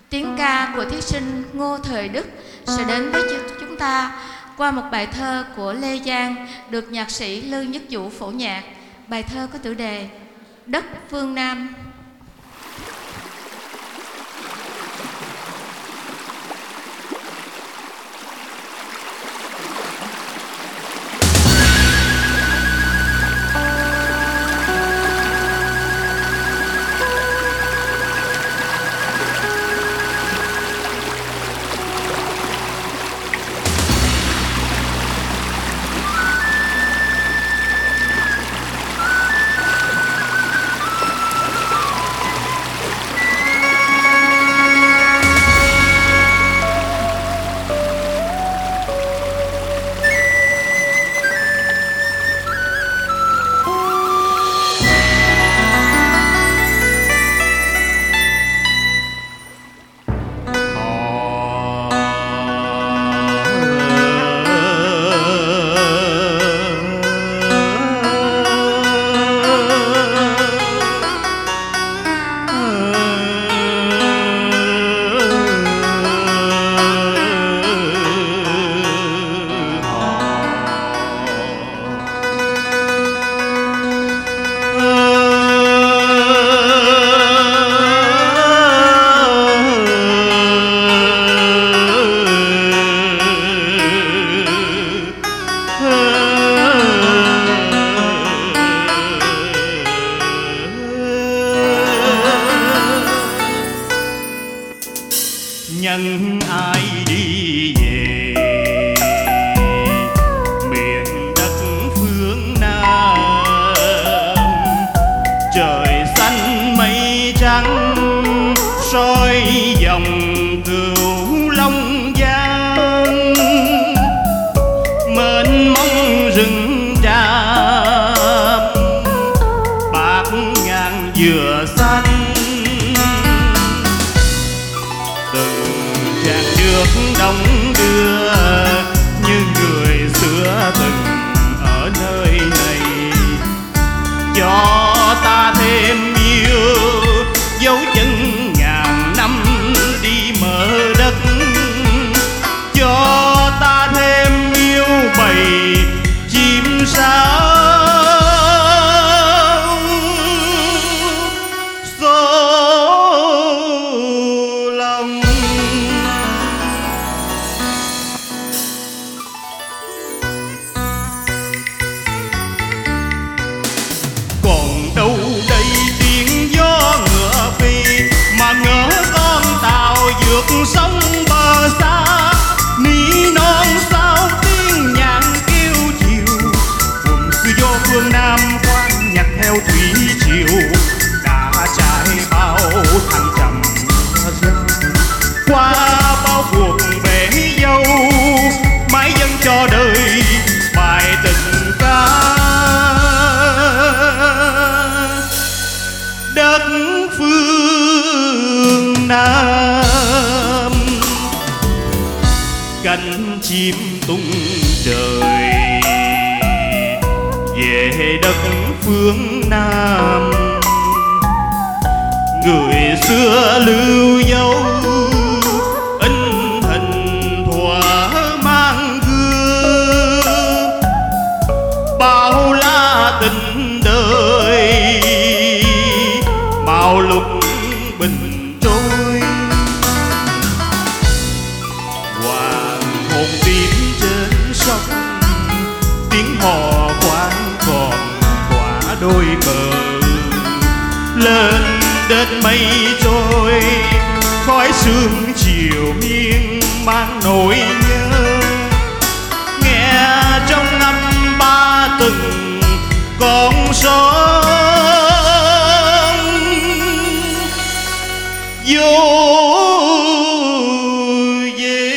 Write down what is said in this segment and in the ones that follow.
Tiếng ca của thí sinh Ngô Thời Đức sẽ đến với chúng ta qua một bài thơ của Lê Giang được nhạc sĩ Lư Nhất Vũ phổ nhạc. Bài thơ có tựa đề Đất Phương Nam. Nhân ai đi về miền đất phương Nam, trời xanh mây trắng soi dòng Cửu Long Giang, mênh mông rừng tràm bạc ngàn dừa xanh. Đông đưa như người xưa từng ở nơi này, cho ta thêm yêu dấu chân ngàn năm đi mở đất, cho ta thêm yêu bầy chim sáo đâu đây tiếng gió ngựa phi mà ngỡ con tàu vượt sông bờ xa, ní non sao tiếng nhạc kêu chiều buồn cứ gió phương Nam khoan nhặt theo thủy triều đã trải bao thăng trầm qua bao cuộc bể dâu mãi dâng cho đời bài tình ca đất phương Nam. Cánh chim tung trời về đất phương Nam, người xưa lưu dấu in hình thuở mang gương, bao la tình đời bao lúc bình trôi. Hoàng hôn tím trên sông tiếng hò khoan còn quả đôi bờ, lên đến mây trôi khói sương chiều miên mang nỗi nhớ, nghe trong âm ba từng con sóng vô về.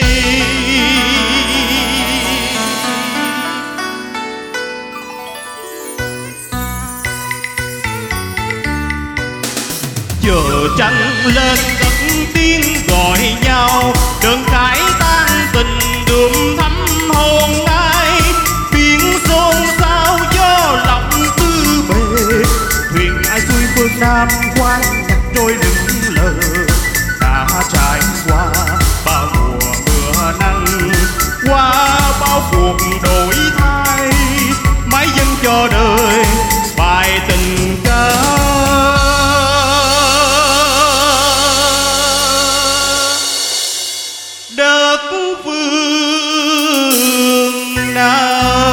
Chờ trăng lên cất tiếng gọi nhau, đường cải tan tình đượm thắm hồn ai, biển xôn xao gió lòng tư bề, thuyền ai xuôi phương Nam khoan nhặt trôi lững lờ đã ơi.